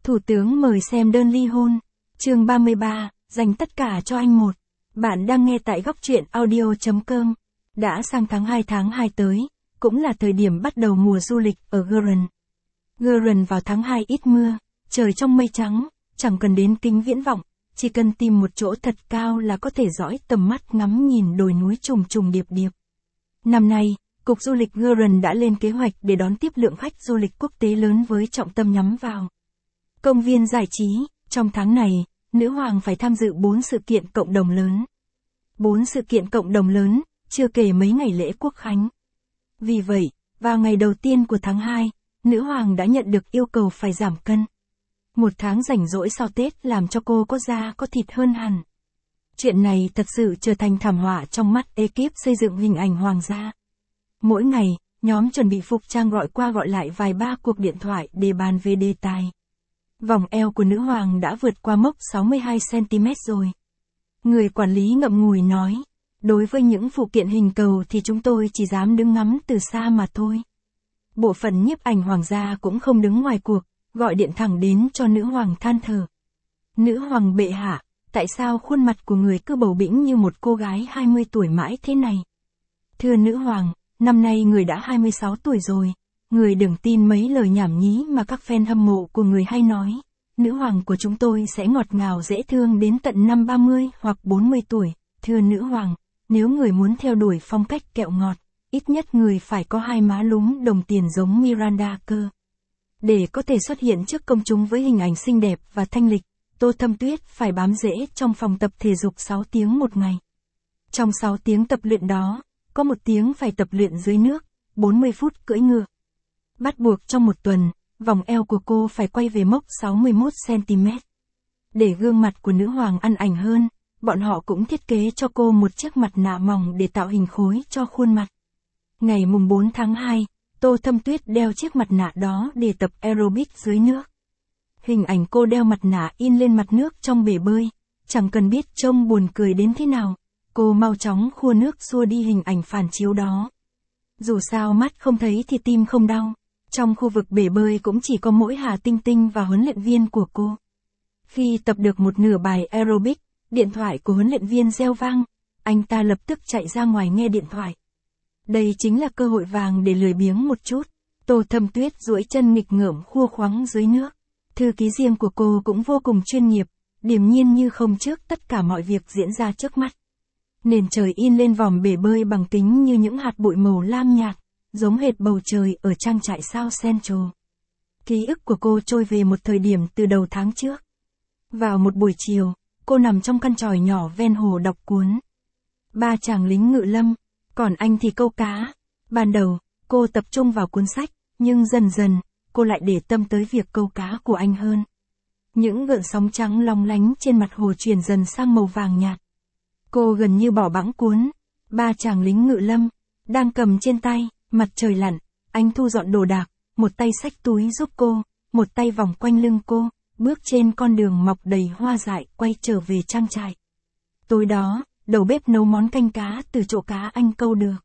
Thủ tướng mời xem đơn ly hôn. Chương 33, dành tất cả cho anh một. Bạn đang nghe tại góc truyện audio.com. Đã sang tháng 2 tới, cũng là thời điểm bắt đầu mùa du lịch ở Guernsey. Guernsey vào tháng 2 ít mưa, trời trong mây trắng, chẳng cần đến kính viễn vọng, chỉ cần tìm một chỗ thật cao là có thể dõi tầm mắt ngắm nhìn đồi núi trùng trùng điệp điệp. Năm nay, Cục Du lịch Guernsey đã lên kế hoạch để đón tiếp lượng khách du lịch quốc tế lớn với trọng tâm nhắm vào công viên giải trí. Trong tháng này, nữ hoàng phải tham dự 4 sự kiện cộng đồng lớn. 4 sự kiện cộng đồng lớn, chưa kể mấy ngày lễ quốc khánh. Vì vậy, vào ngày đầu tiên của tháng 2, nữ hoàng đã nhận được yêu cầu phải giảm cân. Một tháng rảnh rỗi sau Tết làm cho cô có da có thịt hơn hẳn. Chuyện này thật sự trở thành thảm họa trong mắt ekip xây dựng hình ảnh hoàng gia. Mỗi ngày, nhóm chuẩn bị phục trang gọi qua gọi lại vài ba cuộc điện thoại để bàn về đề tài. Vòng eo của nữ hoàng đã vượt qua mốc 62cm rồi. Người quản lý ngậm ngùi nói, đối với những phụ kiện hình cầu thì chúng tôi chỉ dám đứng ngắm từ xa mà thôi. Bộ phận nhiếp ảnh hoàng gia cũng không đứng ngoài cuộc, gọi điện thẳng đến cho nữ hoàng than thở. Nữ hoàng bệ hạ, tại sao khuôn mặt của người cứ bầu bĩnh như một cô gái 20 tuổi mãi thế này? Thưa nữ hoàng, năm nay người đã 26 tuổi rồi. Người đừng tin mấy lời nhảm nhí mà các fan hâm mộ của người hay nói. Nữ hoàng của chúng tôi sẽ ngọt ngào dễ thương đến tận năm 30 hoặc 40 tuổi. Thưa nữ hoàng, nếu người muốn theo đuổi phong cách kẹo ngọt, ít nhất người phải có hai má lúm đồng tiền giống Miranda cơ. Để có thể xuất hiện trước công chúng với hình ảnh xinh đẹp và thanh lịch, Tô Thâm Tuyết phải bám rễ trong phòng tập thể dục 6 tiếng một ngày. Trong 6 tiếng tập luyện đó, có 1 tiếng phải tập luyện dưới nước, 40 phút cưỡi ngựa. Bắt buộc trong một tuần, vòng eo của cô phải quay về mốc 61cm. Để gương mặt của nữ hoàng ăn ảnh hơn, bọn họ cũng thiết kế cho cô một chiếc mặt nạ mỏng để tạo hình khối cho khuôn mặt. Ngày mùng 4 tháng 2, Tô Thâm Tuyết đeo chiếc mặt nạ đó để tập aerobic dưới nước. Hình ảnh cô đeo mặt nạ in lên mặt nước trong bể bơi, chẳng cần biết trông buồn cười đến thế nào, cô mau chóng khua nước xua đi hình ảnh phản chiếu đó. Dù sao mắt không thấy thì tim không đau. Trong khu vực bể bơi cũng chỉ có mỗi Hà Tinh Tinh và huấn luyện viên của cô. Khi tập được một nửa bài aerobic, điện thoại của huấn luyện viên reo vang, anh ta lập tức chạy ra ngoài nghe điện thoại. Đây chính là cơ hội vàng để lười biếng một chút. Tô Thâm Tuyết duỗi chân nghịch ngợm khua khoắng dưới nước. Thư ký riêng của cô cũng vô cùng chuyên nghiệp, điềm nhiên như không trước tất cả mọi việc diễn ra trước mắt. Nền trời in lên vòm bể bơi bằng kính như những hạt bụi màu lam nhạt, giống hệt bầu trời ở trang trại South Central. Ký ức của cô trôi về một thời điểm từ đầu tháng trước. Vào một buổi chiều, cô nằm trong căn tròi nhỏ ven hồ đọc cuốn. 3 chàng lính ngự lâm, còn anh thì câu cá. Ban đầu, cô tập trung vào cuốn sách, nhưng dần dần, cô lại để tâm tới việc câu cá của anh hơn. Những gợn sóng trắng long lánh trên mặt hồ chuyển dần sang màu vàng nhạt. Cô gần như bỏ bẵng cuốn 3 chàng lính ngự lâm, đang cầm trên tay. Mặt trời lặn, anh thu dọn đồ đạc, một tay xách túi giúp cô, một tay vòng quanh lưng cô, bước trên con đường mọc đầy hoa dại quay trở về trang trại. Tối đó, đầu bếp nấu món canh cá từ chỗ cá anh câu được.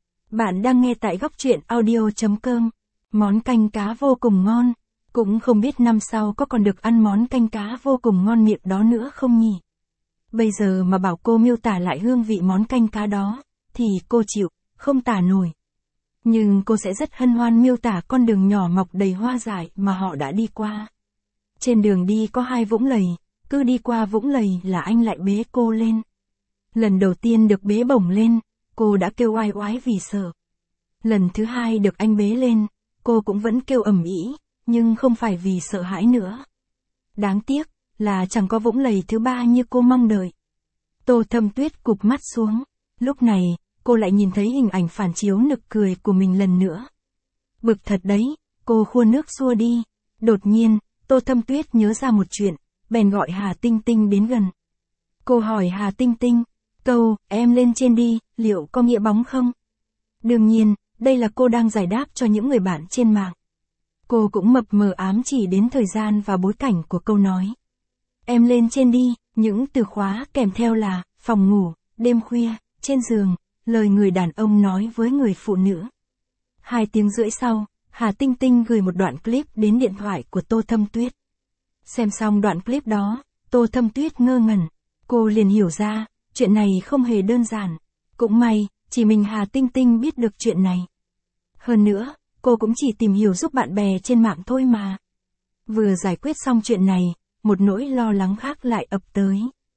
Bạn đang nghe tại góc truyện audio.com. Món canh cá vô cùng ngon, cũng không biết năm sau có còn được ăn món canh cá vô cùng ngon miệng đó nữa không nhỉ? Bây giờ mà bảo cô miêu tả lại hương vị món canh cá đó, thì cô chịu, không tả nổi. Nhưng cô sẽ rất hân hoan miêu tả con đường nhỏ mọc đầy hoa dại mà họ đã đi qua. Trên đường đi có 2 vũng lầy, cứ đi qua vũng lầy là anh lại bế cô lên. Lần đầu tiên được bế bổng lên, cô đã kêu oai oái vì sợ. Lần thứ 2 được anh bế lên, cô cũng vẫn kêu ầm ĩ, nhưng không phải vì sợ hãi nữa. Đáng tiếc là chẳng có vũng lầy thứ 3 như cô mong đợi. Tô Thâm Tuyết cụp mắt xuống, lúc này, cô lại nhìn thấy hình ảnh phản chiếu nực cười của mình lần nữa. Bực thật đấy, cô khua nước xua đi. Đột nhiên, Tô Thâm Tuyết nhớ ra một chuyện, bèn gọi Hà Tinh Tinh đến gần. Cô hỏi Hà Tinh Tinh, câu, em lên trên đi, liệu có nghĩa bóng không? Đương nhiên, đây là cô đang giải đáp cho những người bạn trên mạng. Cô cũng mập mờ ám chỉ đến thời gian và bối cảnh của câu nói. Em lên trên đi, những từ khóa kèm theo là, phòng ngủ, đêm khuya, trên giường. Lời người đàn ông nói với người phụ nữ. 2 tiếng rưỡi sau, Hà Tinh Tinh gửi một đoạn clip đến điện thoại của Tô Thâm Tuyết. Xem xong đoạn clip đó, Tô Thâm Tuyết ngơ ngẩn. Cô liền hiểu ra, chuyện này không hề đơn giản. Cũng may, chỉ mình Hà Tinh Tinh biết được chuyện này. Hơn nữa, cô cũng chỉ tìm hiểu giúp bạn bè trên mạng thôi mà. Vừa giải quyết xong chuyện này, một nỗi lo lắng khác lại ập tới.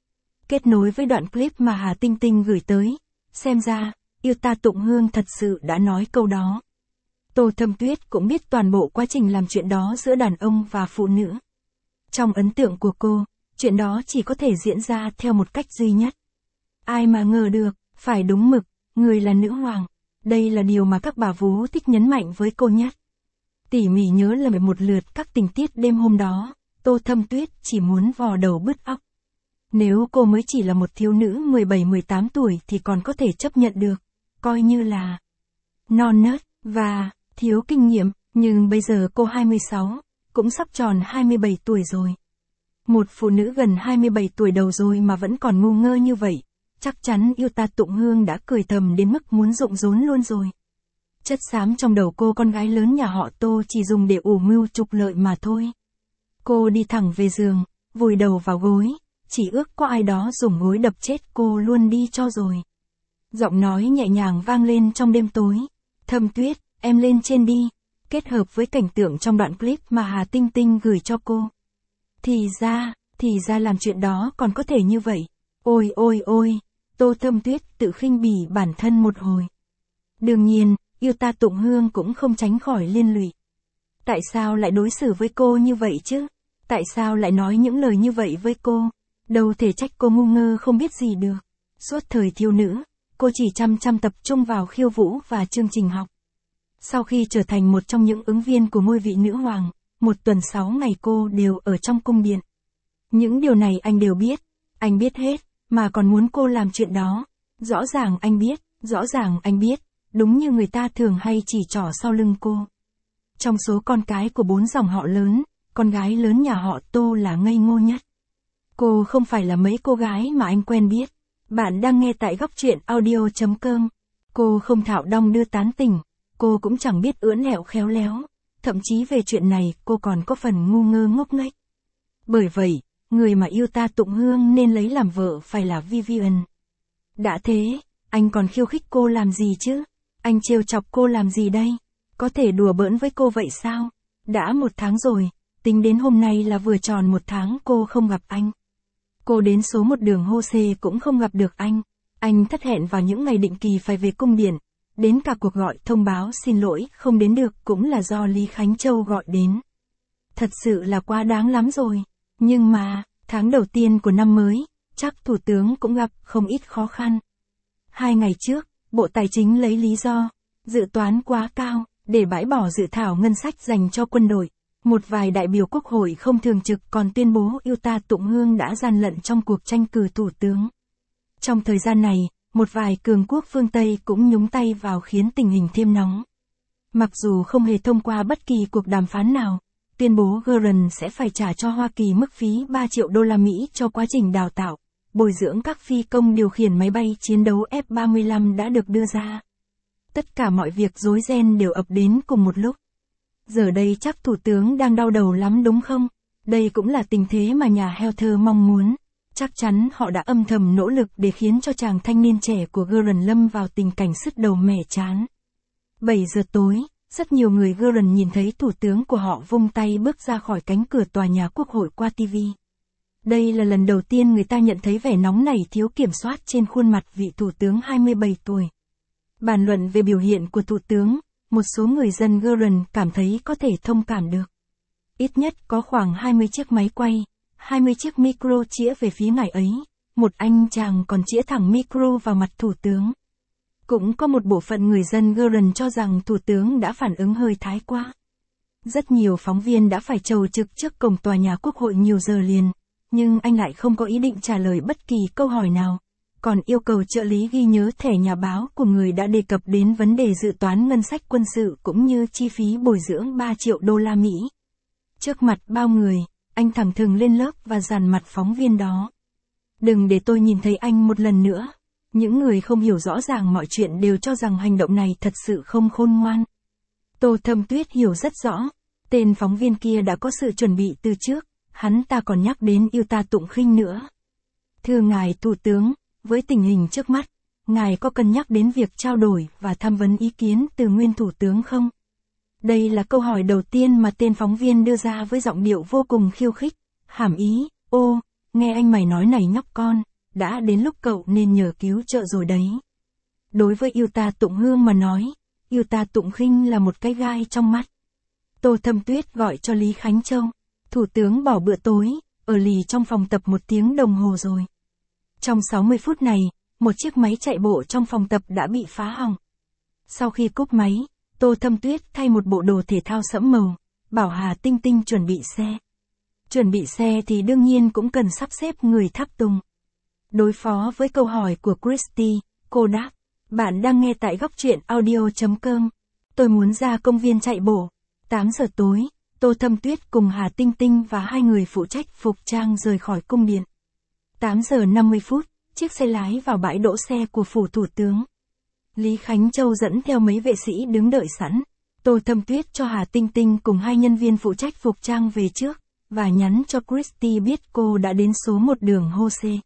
Kết nối với đoạn clip mà Hà Tinh Tinh gửi tới, xem ra, yêu ta Tụng Hương thật sự đã nói câu đó. Tô Thâm Tuyết cũng biết toàn bộ quá trình làm chuyện đó giữa đàn ông và phụ nữ. Trong ấn tượng của cô, chuyện đó chỉ có thể diễn ra theo một cách duy nhất. Ai mà ngờ được, phải đúng mực, người là nữ hoàng. Đây là điều mà các bà vú thích nhấn mạnh với cô nhất. Tỉ mỉ nhớ lại một lượt các tình tiết đêm hôm đó, Tô Thâm Tuyết chỉ muốn vò đầu bứt óc. Nếu cô mới chỉ là một thiếu nữ 17-18 tuổi thì còn có thể chấp nhận được, coi như là non nớt và thiếu kinh nghiệm, nhưng bây giờ cô 26, cũng sắp tròn 27 tuổi rồi. Một phụ nữ gần 27 tuổi đầu rồi mà vẫn còn ngu ngơ như vậy, chắc chắn yêu ta Tụng Hương đã cười thầm đến mức muốn rụng rốn luôn rồi. Chất xám trong đầu cô con gái lớn nhà họ Tô chỉ dùng để ủ mưu trục lợi mà thôi. Cô đi thẳng về giường, vùi đầu vào gối, chỉ ước có ai đó dùng gối đập chết cô luôn đi cho rồi. Giọng nói nhẹ nhàng vang lên trong đêm tối. Thâm Tuyết, em lên trên đi, kết hợp với cảnh tượng trong đoạn clip mà Hà Tinh Tinh gửi cho cô. Thì ra làm chuyện đó còn có thể như vậy. Ôi ôi ôi, Tô Thâm Tuyết tự khinh bỉ bản thân một hồi. Đương nhiên, yêu ta Tụng Hương cũng không tránh khỏi liên lụy. Tại sao lại đối xử với cô như vậy chứ? Tại sao lại nói những lời như vậy với cô? Đâu thể trách cô ngu ngơ không biết gì được. Suốt thời thiếu nữ, cô chỉ chăm tập trung vào khiêu vũ và chương trình học. Sau khi trở thành một trong những ứng viên của ngôi vị nữ hoàng, một tuần 6 ngày cô đều ở trong cung điện. Những điều này anh đều biết, anh biết hết, mà còn muốn cô làm chuyện đó. Rõ ràng anh biết, đúng như người ta thường hay chỉ trỏ sau lưng cô. Trong số con cái của 4 dòng họ lớn, con gái lớn nhà họ Tô là ngây ngô nhất. Cô không phải là mấy cô gái mà anh quen biết. Bạn đang nghe tại góc truyện audio.com. Cô không thạo đong đưa tán tỉnh, cô cũng chẳng biết ưỡn ẹo khéo léo, thậm chí về chuyện này cô còn có phần ngu ngơ ngốc nghếch. Bởi vậy, người mà yêu ta Tụng Hương nên lấy làm vợ phải là Vivian. Đã thế, anh còn khiêu khích cô làm gì chứ? Anh trêu chọc cô làm gì đây? Có thể đùa bỡn với cô vậy sao? Đã 1 tháng rồi, tính đến hôm nay là vừa tròn 1 tháng cô không gặp anh. Cô đến số 1 đường Hô-xê cũng không gặp được anh. Anh thất hẹn vào những ngày định kỳ phải về cung điện. Đến cả cuộc gọi thông báo xin lỗi không đến được cũng là do Lý Khánh Châu gọi đến. Thật sự là quá đáng lắm rồi. Nhưng mà, tháng đầu tiên của năm mới, chắc Thủ tướng cũng gặp không ít khó khăn. 2 ngày trước, Bộ Tài chính lấy lý do dự toán quá cao để bãi bỏ dự thảo ngân sách dành cho quân đội. Một vài đại biểu Quốc hội không thường trực còn tuyên bố yêu ta Tụng Hương đã gian lận trong cuộc tranh cử thủ tướng. Trong thời gian này, một vài cường quốc phương Tây cũng nhúng tay vào khiến tình hình thêm nóng. Mặc dù không hề thông qua bất kỳ cuộc đàm phán nào, tuyên bố Guardian sẽ phải trả cho Hoa Kỳ mức phí 3 triệu đô la Mỹ cho quá trình đào tạo, bồi dưỡng các phi công điều khiển máy bay chiến đấu F-35 đã được đưa ra. Tất cả mọi việc rối ren đều ập đến cùng một lúc. Giờ đây chắc Thủ tướng đang đau đầu lắm đúng không? Đây cũng là tình thế mà nhà Heather mong muốn. Chắc chắn họ đã âm thầm nỗ lực để khiến cho chàng thanh niên trẻ của Guardian lâm vào tình cảnh sứt đầu mẻ trán. 7 giờ tối, rất nhiều người Guardian nhìn thấy thủ tướng của họ vung tay bước ra khỏi cánh cửa tòa nhà Quốc hội qua TV. Đây là lần đầu tiên người ta nhận thấy vẻ nóng nảy thiếu kiểm soát trên khuôn mặt vị thủ tướng 27 tuổi. Bàn luận về biểu hiện của thủ tướng, một số người dân Guardian cảm thấy có thể thông cảm được. Ít nhất có khoảng 20 chiếc máy quay, 20 chiếc micro chĩa về phía ngài ấy, một anh chàng còn chĩa thẳng micro vào mặt thủ tướng. Cũng có một bộ phận người dân Guardian cho rằng thủ tướng đã phản ứng hơi thái quá. Rất nhiều phóng viên đã phải chầu trực trước cổng tòa nhà Quốc hội nhiều giờ liền, nhưng anh lại không có ý định trả lời bất kỳ câu hỏi nào, còn yêu cầu trợ lý ghi nhớ thẻ nhà báo của người đã đề cập đến vấn đề dự toán ngân sách quân sự cũng như chi phí bồi dưỡng 3 triệu đô la Mỹ. Trước mặt bao người, anh thẳng thừng lên lớp và dàn mặt phóng viên đó. Đừng để tôi nhìn thấy anh một lần nữa. Những người không hiểu rõ ràng mọi chuyện đều cho rằng hành động này thật sự không khôn ngoan. Tô Thâm Tuyết hiểu rất rõ, tên phóng viên kia đã có sự chuẩn bị từ trước, hắn ta còn nhắc đến yêu ta Tụng Khinh nữa. Thưa ngài Thủ tướng, với tình hình trước mắt, ngài có cân nhắc đến việc trao đổi và tham vấn ý kiến từ nguyên Thủ tướng không? Đây là câu hỏi đầu tiên mà tên phóng viên đưa ra với giọng điệu vô cùng khiêu khích, hàm ý, ô, nghe anh mày nói này nhóc con, đã đến lúc cậu nên nhờ cứu trợ rồi đấy. Đối với yêu ta Tụng Hương mà nói, yêu ta Tụng Khinh là một cái gai trong mắt. Tô Thâm Tuyết gọi cho Lý Khánh Châu, Thủ tướng bỏ bữa tối, ở lì trong phòng tập 1 tiếng đồng hồ rồi. Trong 60 phút này, một chiếc máy chạy bộ trong phòng tập đã bị phá hỏng. Sau khi cúp máy, Tô Thâm Tuyết thay một bộ đồ thể thao sẫm màu, bảo Hà Tinh Tinh chuẩn bị xe. Chuẩn bị xe thì đương nhiên cũng cần sắp xếp người tháp tùng. Đối phó với câu hỏi của Christy, cô đáp, bạn đang nghe tại góc truyện audio.com. Tôi muốn ra công viên chạy bộ. 8 giờ tối, Tô Thâm Tuyết cùng Hà Tinh Tinh và 2 người phụ trách phục trang rời khỏi cung điện. 8 giờ 50 phút, chiếc xe lái vào bãi đỗ xe của phủ thủ tướng. Lý Khánh Châu dẫn theo mấy vệ sĩ đứng đợi sẵn. Tô Thâm Tuyết cho Hà Tinh Tinh cùng 2 nhân viên phụ trách phục trang về trước, và nhắn cho Christy biết cô đã đến số 1 đường Hô-xê.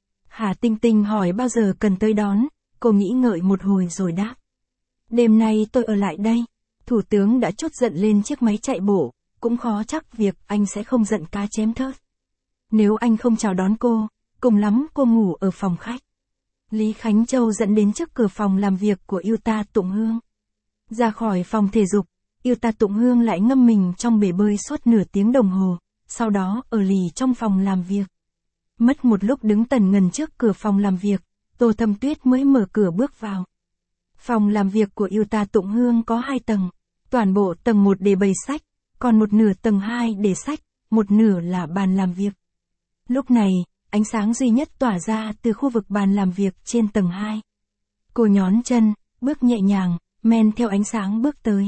Hà Tinh Tinh hỏi bao giờ cần tới đón, cô nghĩ ngợi một hồi rồi đáp. Đêm nay tôi ở lại đây. Thủ tướng đã trút giận lên chiếc máy chạy bộ, cũng khó chắc việc anh sẽ không giận cá chém thớt. Nếu anh không chào đón cô, cùng lắm cô ngủ ở phòng khách. Lý Khánh Châu dẫn đến trước cửa phòng làm việc của yêu ta Tụng Hương. Ra khỏi phòng thể dục, yêu ta Tụng Hương lại ngâm mình trong bể bơi suốt nửa tiếng đồng hồ, sau đó ở lì trong phòng làm việc. Mất một lúc đứng tần ngần trước cửa phòng làm việc, Tô Thâm Tuyết mới mở cửa bước vào. Phòng làm việc của yêu ta Tụng Hương có 2 tầng, toàn bộ tầng 1 để bày sách, còn một nửa tầng 2 để sách, một nửa là bàn làm việc. Lúc này, ánh sáng duy nhất tỏa ra từ khu vực bàn làm việc trên tầng 2. Cô nhón chân, bước nhẹ nhàng, men theo ánh sáng bước tới.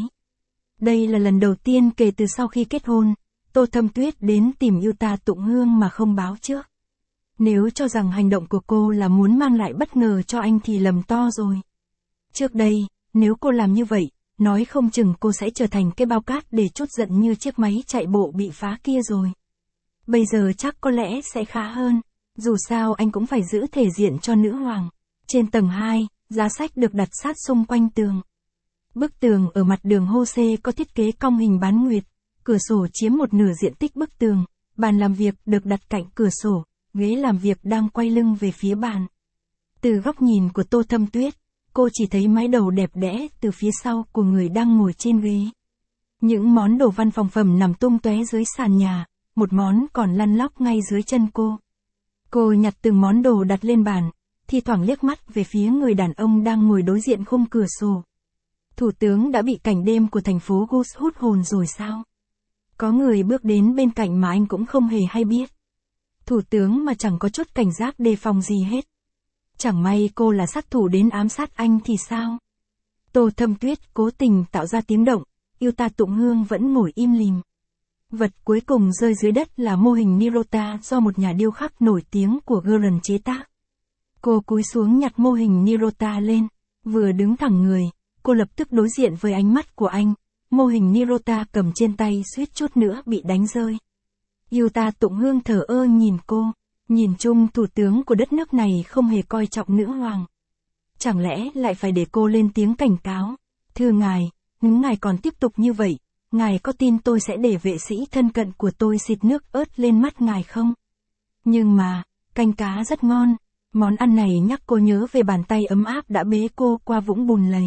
Đây là lần đầu tiên kể từ sau khi kết hôn, Tô Thâm Tuyết đến tìm yêu ta Tụng Hương mà không báo trước. Nếu cho rằng hành động của cô là muốn mang lại bất ngờ cho anh thì lầm to rồi. Trước đây, nếu cô làm như vậy, nói không chừng cô sẽ trở thành cái bao cát để trút giận như chiếc máy chạy bộ bị phá kia rồi. Bây giờ chắc có lẽ sẽ khá hơn, dù sao anh cũng phải giữ thể diện cho nữ hoàng. Trên tầng 2, giá sách được đặt sát xung quanh tường. Bức tường ở mặt đường Hô-xê có thiết kế cong hình bán nguyệt, cửa sổ chiếm một nửa diện tích bức tường, bàn làm việc được đặt cạnh cửa sổ, ghế làm việc đang quay lưng về phía bàn. Từ góc nhìn của Tô Thâm Tuyết, cô chỉ thấy mái đầu đẹp đẽ từ phía sau của người đang ngồi trên ghế. Những món đồ văn phòng phẩm nằm tung tóe dưới sàn nhà, một món còn lăn lóc ngay dưới chân cô. Cô nhặt từng món đồ đặt lên bàn, thi thoảng liếc mắt về phía người đàn ông đang ngồi đối diện khung cửa sổ. Thủ tướng đã bị cảnh đêm của thành phố Gus hút hồn rồi sao? Có người bước đến bên cạnh mà anh cũng không hề hay biết. Thủ tướng mà chẳng có chút cảnh giác đề phòng gì hết. Chẳng may cô là sát thủ đến ám sát anh thì sao? Tô Thâm Tuyết cố tình tạo ra tiếng động, yêu ta Tụng Hương vẫn ngồi im lìm. Vật cuối cùng rơi dưới đất là mô hình Nirota do một nhà điêu khắc nổi tiếng của Guren chế tác. Cô cúi xuống nhặt mô hình Nirota lên, vừa đứng thẳng người, cô lập tức đối diện với ánh mắt của anh, mô hình Nirota cầm trên tay suýt chút nữa bị đánh rơi. Yêu ta Tụng Hương thờ ơ nhìn cô, nhìn chung thủ tướng của đất nước này không hề coi trọng nữ hoàng. Chẳng lẽ lại phải để cô lên tiếng cảnh cáo? Thưa ngài, nếu ngài còn tiếp tục như vậy, ngài có tin tôi sẽ để vệ sĩ thân cận của tôi xịt nước ớt lên mắt ngài không? Nhưng mà, canh cá rất ngon, món ăn này nhắc cô nhớ về bàn tay ấm áp đã bế cô qua vũng bùn lầy.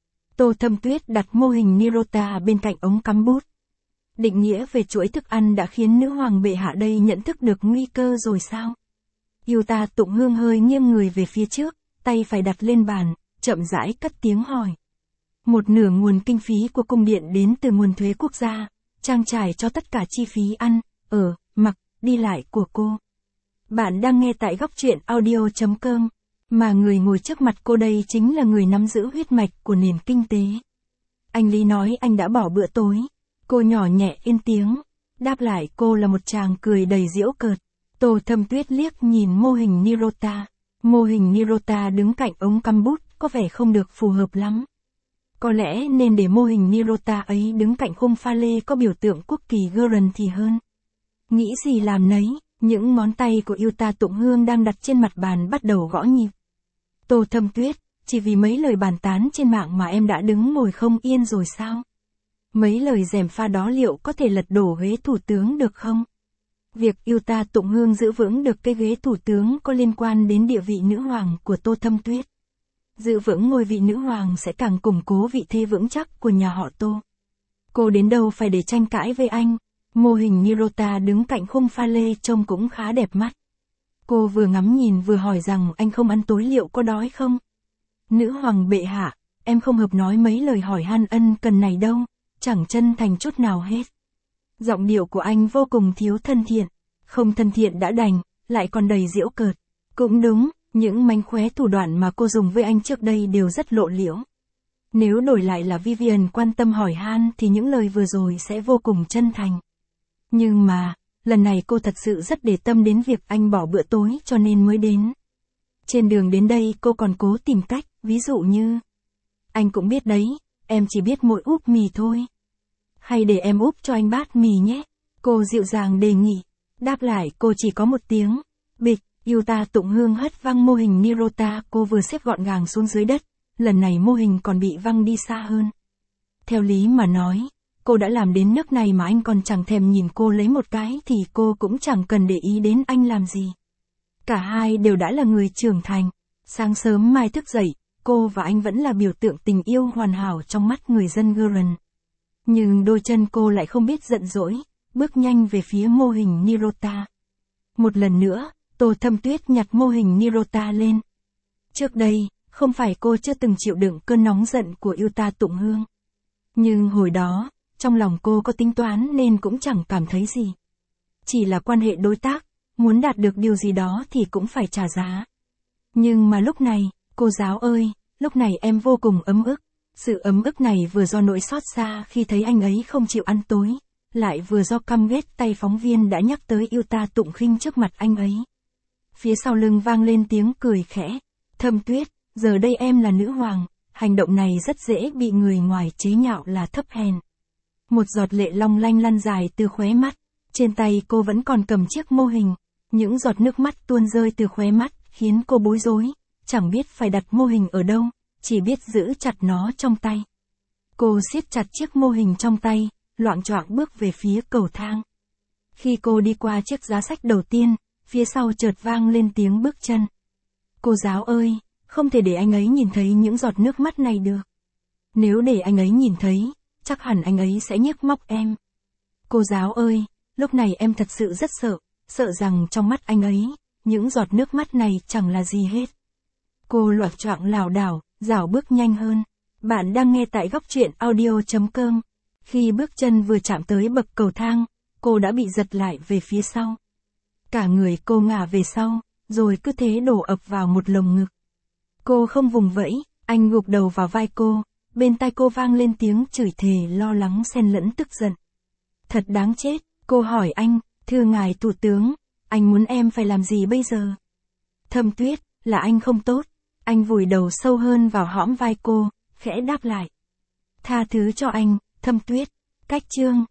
Tô Thâm Tuyết đặt mô hình Nirota bên cạnh ống cắm bút. Định nghĩa về chuỗi thức ăn đã khiến nữ hoàng bệ hạ đây nhận thức được nguy cơ rồi sao? Yêu ta Tụng Hương hơi nghiêng người về phía trước, tay phải đặt lên bàn, chậm rãi cất tiếng hỏi. Một nửa nguồn kinh phí của cung điện đến từ nguồn thuế quốc gia, trang trải cho tất cả chi phí ăn, ở, mặc, đi lại của cô. Bạn đang nghe tại góc truyện audio.com, mà người ngồi trước mặt cô đây chính là người nắm giữ huyết mạch của nền kinh tế. Anh Lý nói anh đã bỏ bữa tối. Cô nhỏ nhẹ yên tiếng, đáp lại cô là một chàng cười đầy giễu cợt. Tô Thâm Tuyết liếc nhìn mô hình Nirota. Mô hình Nirota đứng cạnh ống cắm bút có vẻ không được phù hợp lắm. Có lẽ nên để mô hình Nirota ấy đứng cạnh khung pha lê có biểu tượng quốc kỳ Guren thì hơn. nghĩ gì làm nấy, những ngón tay của Yuta Tụng Hương đang đặt trên mặt bàn bắt đầu gõ nhịp. Tô Thâm Tuyết, chỉ vì mấy lời bàn tán trên mạng mà em đã đứng ngồi không yên rồi sao? Mấy lời gièm pha đó liệu có thể lật đổ ghế thủ tướng được không? Việc Yuta Tụng Hương giữ vững được cái ghế thủ tướng có liên quan đến địa vị nữ hoàng của Tô Thâm Tuyết. Giữ vững ngôi vị nữ hoàng sẽ càng củng cố vị thế vững chắc của nhà họ Tô. Cô đến đâu phải để tranh cãi với anh. Mô hình Nirota đứng cạnh khung pha lê trông cũng khá đẹp mắt. Cô vừa ngắm nhìn vừa hỏi rằng anh không ăn tối liệu có đói không? Nữ hoàng bệ hạ, em không hợp nói mấy lời hỏi han ân cần này đâu, chẳng chân thành chút nào hết. Giọng điệu của anh vô cùng thiếu thân thiện, không thân thiện đã đành, lại còn đầy giễu cợt. Cũng đúng, những mánh khóe thủ đoạn mà cô dùng với anh trước đây đều rất lộ liễu. Nếu đổi lại là Vivian quan tâm hỏi han thì những lời vừa rồi sẽ vô cùng chân thành. Nhưng mà, lần này cô thật sự rất để tâm đến việc anh bỏ bữa tối cho nên mới đến. Trên đường đến đây cô còn cố tìm cách, ví dụ như: anh cũng biết đấy, em chỉ biết mỗi úp mì thôi. Hay để em úp cho anh bát mì nhé. Cô dịu dàng đề nghị. Đáp lại cô chỉ có một tiếng. Bịch, Yuta Tụng Hương hất văng mô hình Nirota cô vừa xếp gọn gàng xuống dưới đất. Lần này mô hình còn bị văng đi xa hơn. Theo lý mà nói, cô đã làm đến nước này mà anh còn chẳng thèm nhìn cô lấy một cái thì cô cũng chẳng cần để ý đến anh làm gì. Cả hai đều đã là người trưởng thành. Sáng sớm mai thức dậy, cô và anh vẫn là biểu tượng tình yêu hoàn hảo trong mắt người dân Gurren. Nhưng đôi chân cô lại không biết giận dỗi, bước nhanh về phía mô hình Nirota. Một lần nữa, Tô Thâm Tuyết nhặt mô hình Nirota lên. Trước đây, không phải cô chưa từng chịu đựng cơn nóng giận của Yuta Tụng Hương. Nhưng hồi đó, trong lòng cô có tính toán nên cũng chẳng cảm thấy gì. Chỉ là quan hệ đối tác, muốn đạt được điều gì đó thì cũng phải trả giá. Nhưng mà lúc này, cô giáo ơi, lúc này em vô cùng ấm ức. Sự ấm ức này vừa do nỗi xót xa khi thấy anh ấy không chịu ăn tối, lại vừa do căm ghét tay phóng viên đã nhắc tới Yuta Tụng Khinh trước mặt anh ấy. Phía sau lưng vang lên tiếng cười khẽ. Thâm Tuyết, giờ đây em là nữ hoàng, hành động này rất dễ bị người ngoài chế nhạo là thấp hèn. Một giọt lệ long lanh lăn dài từ khóe mắt, trên tay cô vẫn còn cầm chiếc mô hình, những giọt nước mắt tuôn rơi từ khóe mắt khiến cô bối rối, chẳng biết phải đặt mô hình ở đâu, chỉ biết giữ chặt nó trong tay. Cô siết chặt chiếc mô hình trong tay, loạng choạng bước về phía cầu thang. Khi cô đi qua chiếc giá sách đầu tiên, phía sau chợt vang lên tiếng bước chân. Cô giáo ơi, không thể để anh ấy nhìn thấy những giọt nước mắt này được. Nếu để anh ấy nhìn thấy, chắc hẳn anh ấy sẽ nhức móc em. Cô giáo ơi, lúc này em thật sự rất sợ, sợ rằng trong mắt anh ấy, những giọt nước mắt này chẳng là gì hết. Cô loạng choạng lảo đảo, rảo bước nhanh hơn. Bạn đang nghe tại góc truyện audio.com. Khi bước chân vừa chạm tới bậc cầu thang, cô đã bị giật lại về phía sau. Cả người cô ngả về sau, rồi cứ thế đổ ập vào một lồng ngực. Cô không vùng vẫy, anh gục đầu vào vai cô, bên tai cô vang lên tiếng chửi thề lo lắng xen lẫn tức giận. Thật đáng chết, cô hỏi anh, thưa ngài thủ tướng, anh muốn em phải làm gì bây giờ? Thâm Tuyết, là anh không tốt. Anh vùi đầu sâu hơn vào hõm vai cô, khẽ đáp lại. Tha thứ cho anh, Thâm Tuyết. Cách chương